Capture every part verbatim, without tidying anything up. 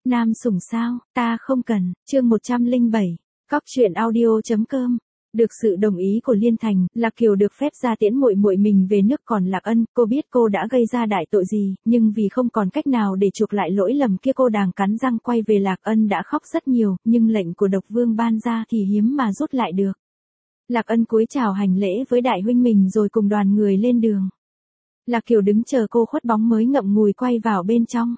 Nam sủng sao, ta không cần, chương một trăm lẻ bảy, cóc truyện audio.com. Được sự đồng ý của Liên Thành, Lạc Kiều được phép ra tiễn muội muội mình về nước, còn Lạc Ân, cô biết cô đã gây ra đại tội gì, nhưng vì không còn cách nào để chuộc lại lỗi lầm kia, cô đành cắn răng quay về. Lạc Ân đã khóc rất nhiều, nhưng lệnh của Độc Vương ban ra thì hiếm mà rút lại được. Lạc Ân cúi chào hành lễ với đại huynh mình rồi cùng đoàn người lên đường. Lạc Kiều đứng chờ cô khuất bóng mới ngậm ngùi quay vào bên trong.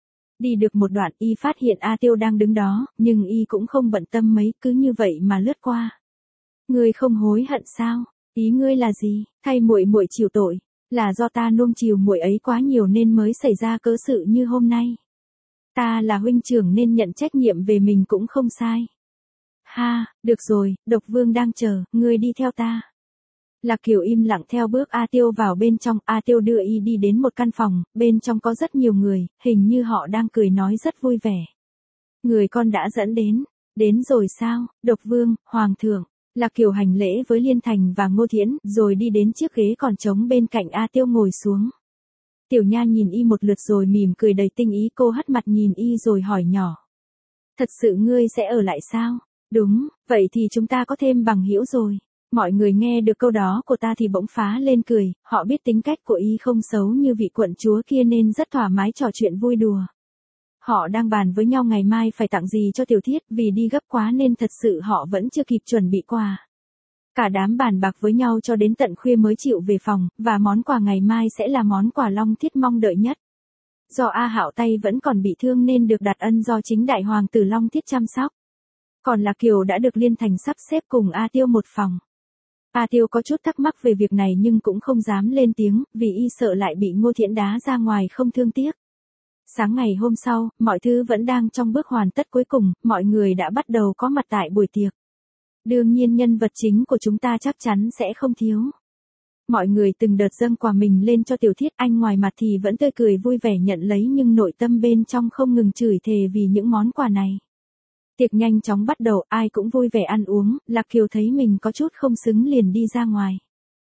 Đi được một đoạn y phát hiện A Tiêu đang đứng đó, nhưng y cũng không bận tâm mấy, cứ như vậy mà lướt qua. Ngươi không hối hận sao? Ý ngươi là gì? Thay muội muội chịu tội, là do ta nuông chiều muội ấy quá nhiều nên mới xảy ra cớ sự như hôm nay. Ta là huynh trưởng nên nhận trách nhiệm về mình cũng không sai. Ha, được rồi, Độc Vương đang chờ, ngươi đi theo ta. Lạc Kiều im lặng theo bước A Tiêu vào bên trong. A Tiêu đưa y đi đến một căn phòng, bên trong có rất nhiều người, hình như họ đang cười nói rất vui vẻ. Người con đã dẫn đến, đến rồi sao? Độc Vương, Hoàng thượng. Lạc Kiều hành lễ với Liên Thành và Ngô Thiến, rồi đi đến chiếc ghế còn trống bên cạnh A Tiêu ngồi xuống. Tiểu Nha nhìn y một lượt rồi mỉm cười đầy tinh ý, cô hất mặt nhìn y rồi hỏi nhỏ. Thật sự ngươi sẽ ở lại sao? Đúng, vậy thì chúng ta có thêm bằng hữu rồi. Mọi người nghe được câu đó của ta thì bỗng phá lên cười, họ biết tính cách của y không xấu như vị quận chúa kia nên rất thoải mái trò chuyện vui đùa. Họ đang bàn với nhau ngày mai phải tặng gì cho Tiểu Thiết, vì đi gấp quá nên thật sự họ vẫn chưa kịp chuẩn bị quà. Cả đám bàn bạc với nhau cho đến tận khuya mới chịu về phòng, và món quà ngày mai sẽ là món quà Long Thiết mong đợi nhất. Do A Hạo tay vẫn còn bị thương nên được đặt ân do chính đại hoàng tử Long Thiết chăm sóc. Còn Lạc Kiều đã được Liên Thành sắp xếp cùng A Tiêu một phòng. A Tiêu có chút thắc mắc về việc này nhưng cũng không dám lên tiếng, vì y sợ lại bị Ngô Thiến đá ra ngoài không thương tiếc. Sáng ngày hôm sau, mọi thứ vẫn đang trong bước hoàn tất cuối cùng, mọi người đã bắt đầu có mặt tại buổi tiệc. Đương nhiên nhân vật chính của chúng ta chắc chắn sẽ không thiếu. Mọi người từng đợt dâng quà mình lên cho Tiểu Thiết, anh ngoài mặt thì vẫn tươi cười vui vẻ nhận lấy nhưng nội tâm bên trong không ngừng chửi thề vì những món quà này. Tiệc nhanh chóng bắt đầu, ai cũng vui vẻ ăn uống. Lạc Kiều thấy mình có chút không xứng liền đi ra ngoài.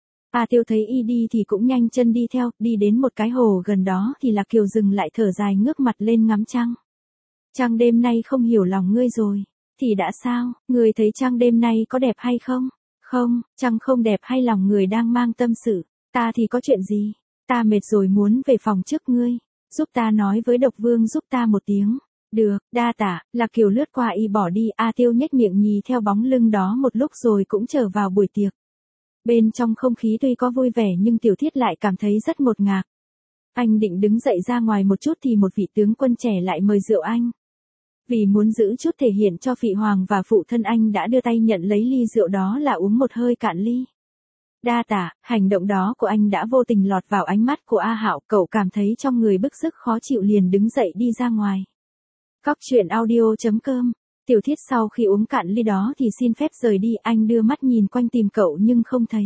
A Tiêu thấy y đi thì cũng nhanh chân đi theo, đi đến một cái hồ gần đó thì Lạc Kiều dừng lại thở dài ngước mặt lên ngắm trăng. Trăng đêm nay không hiểu lòng ngươi rồi. Thì đã sao, ngươi thấy trăng đêm nay có đẹp hay không? Không, trăng không đẹp hay lòng người đang mang tâm sự. Ta thì có chuyện gì? Ta mệt rồi muốn về phòng trước ngươi. Giúp ta nói với Độc Vương giúp ta một tiếng. Được, đa tạ. Lạc Kiều lướt qua y bỏ đi. A Tiêu nhếch miệng nhì theo bóng lưng đó một lúc rồi cũng trở vào buổi tiệc. Bên trong không khí tuy có vui vẻ nhưng Tiểu Thiết lại cảm thấy rất ngột ngạt. Anh định đứng dậy ra ngoài một chút thì một vị tướng quân trẻ lại mời rượu anh. Vì muốn giữ chút thể hiện cho Phị Hoàng và phụ thân, anh đã đưa tay nhận lấy ly rượu đó là uống một hơi cạn ly. Đa tạ. Hành động đó của anh đã vô tình lọt vào ánh mắt của A Hạo, cậu cảm thấy trong người bức rứt khó chịu liền đứng dậy đi ra ngoài. Cóc truyện audio.com. Tiểu Thiết sau khi uống cạn ly đó thì xin phép rời đi, anh đưa mắt nhìn quanh tìm cậu nhưng không thấy.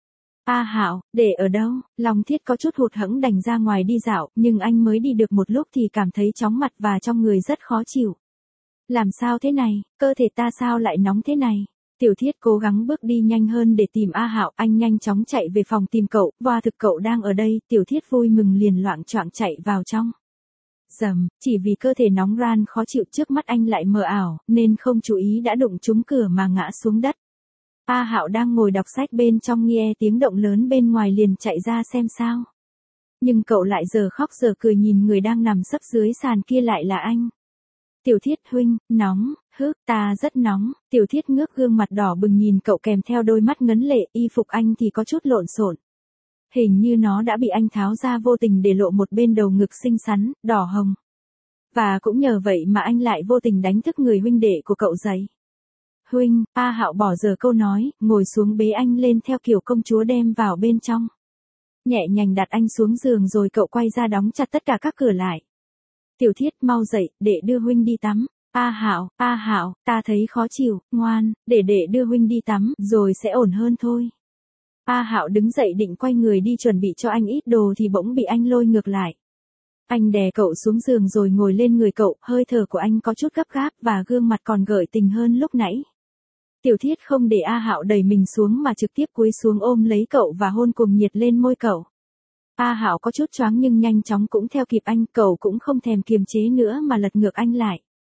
A Hạo, để ở đâu? Long Thiết có chút hụt hẫng đành ra ngoài đi dạo, nhưng anh mới đi được một lúc thì cảm thấy chóng mặt và trong người rất khó chịu. Làm sao thế này, cơ thể ta sao lại nóng thế này? Tiểu Thiết cố gắng bước đi nhanh hơn để tìm A Hạo, anh nhanh chóng chạy về phòng tìm cậu, và thực cậu đang ở đây. Tiểu Thiết vui mừng liền loạng choạng chạy vào trong. Dầm, chỉ vì cơ thể nóng ran khó chịu trước mắt anh lại mờ ảo, nên không chú ý đã đụng trúng cửa mà ngã xuống đất. A Hạo đang ngồi đọc sách bên trong nghe tiếng động lớn bên ngoài liền chạy ra xem sao. Nhưng cậu lại giờ khóc giờ cười nhìn người đang nằm sấp dưới sàn kia lại là anh. Tiểu Thiết huynh, nóng, hứ, ta rất nóng. Tiểu Thiết ngước gương mặt đỏ bừng nhìn cậu kèm theo đôi mắt ngấn lệ, y phục anh thì có chút lộn xộn. Hình như nó đã bị anh tháo ra vô tình để lộ một bên đầu ngực xinh xắn, đỏ hồng. Và cũng nhờ vậy mà anh lại vô tình đánh thức người huynh đệ của cậu dậy. Huynh, A Hạo bỏ giờ câu nói, ngồi xuống bế anh lên theo kiểu công chúa đem vào bên trong. Nhẹ nhàng đặt anh xuống giường rồi cậu quay ra đóng chặt tất cả các cửa lại. Tiểu Thiết mau dậy, để đưa huynh đi tắm. A Hạo, A Hạo, ta thấy khó chịu, ngoan, để để đưa huynh đi tắm, rồi sẽ ổn hơn thôi. A Hạo đứng dậy định quay người đi chuẩn bị cho anh ít đồ thì bỗng bị anh lôi ngược lại. Anh đè cậu xuống giường rồi ngồi lên người cậu, hơi thở của anh có chút gấp gáp và gương mặt còn gợi tình hơn lúc nãy. Tiểu Thiết không để A Hạo đẩy mình xuống mà trực tiếp cúi xuống ôm lấy cậu và hôn cuồng nhiệt lên môi cậu. A Hạo có chút choáng nhưng nhanh chóng cũng theo kịp anh, cậu cũng không thèm kiềm chế nữa mà lật ngược anh lại.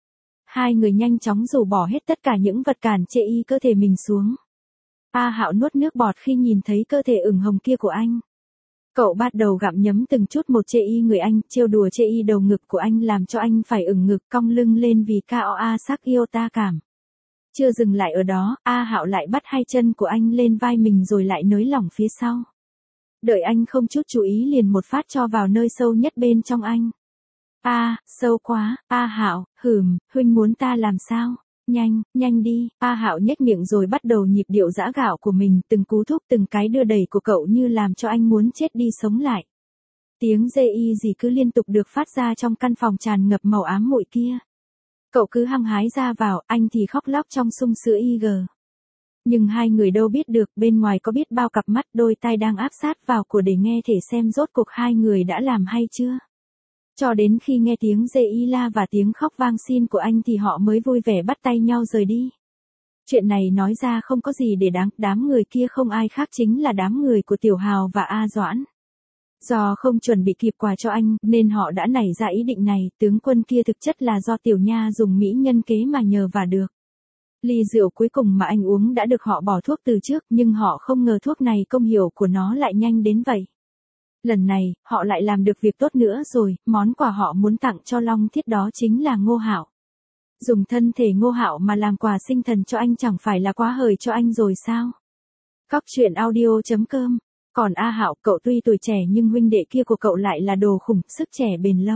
Hai người nhanh chóng rũ bỏ hết tất cả những vật cản chê y cơ thể mình xuống. A Hạo nuốt nước bọt khi nhìn thấy cơ thể ửng hồng kia của anh. Cậu bắt đầu gặm nhấm từng chút một chê y người anh, trêu đùa chê y đầu ngực của anh làm cho anh phải ửng ngực cong lưng lên vì cao a sắc yêu ta cảm. Chưa dừng lại ở đó, A Hạo lại bắt hai chân của anh lên vai mình rồi lại nới lỏng phía sau. Đợi anh không chút chú ý liền một phát cho vào nơi sâu nhất bên trong anh. A, à, sâu quá, A Hạo, hửm, huynh muốn ta làm sao? Nhanh, nhanh đi, A Hạo nhếch miệng rồi bắt đầu nhịp điệu giã gạo của mình, từng cú thúc từng cái đưa đẩy của cậu như làm cho anh muốn chết đi sống lại. Tiếng dê y gì cứ liên tục được phát ra trong căn phòng tràn ngập màu ám muội kia. Cậu cứ hăng hái ra vào, anh thì khóc lóc trong sung sữa i giê. Nhưng hai người đâu biết được bên ngoài có biết bao cặp mắt đôi tai đang áp sát vào của để nghe thể xem rốt cuộc hai người đã làm hay chưa. Cho đến khi nghe tiếng dê y la và tiếng khóc vang xin của anh thì họ mới vui vẻ bắt tay nhau rời đi. Chuyện này nói ra không có gì để đáng, đám người kia không ai khác chính là đám người của Tiểu Hào và A Doãn. Do không chuẩn bị kịp quà cho anh, nên họ đã nảy ra ý định này, tướng quân kia thực chất là do Tiểu Nha dùng mỹ nhân kế mà nhờ và được. Ly rượu cuối cùng mà anh uống đã được họ bỏ thuốc từ trước, nhưng họ không ngờ thuốc này công hiệu của nó lại nhanh đến vậy. Lần này, họ lại làm được việc tốt nữa rồi, món quà họ muốn tặng cho Long Thiết đó chính là Ngô Hạo. Dùng thân thể Ngô Hạo mà làm quà sinh thần cho anh chẳng phải là quá hời cho anh rồi sao? Cóc truyện audio chấm com. Còn A Hạo, cậu tuy tuổi trẻ nhưng huynh đệ kia của cậu lại là đồ khủng, sức trẻ bền lâu.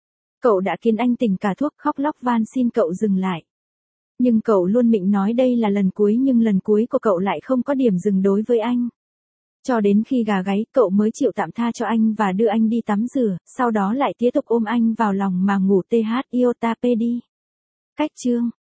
Cậu đã khiến anh tỉnh cả thuốc, khóc lóc van xin cậu dừng lại. Nhưng cậu luôn mịnh nói đây là lần cuối, nhưng lần cuối của cậu lại không có điểm dừng đối với anh. Cho đến khi gà gáy, cậu mới chịu tạm tha cho anh và đưa anh đi tắm rửa, sau đó lại tiếp tục ôm anh vào lòng mà ngủ th iota p đi. Cách chương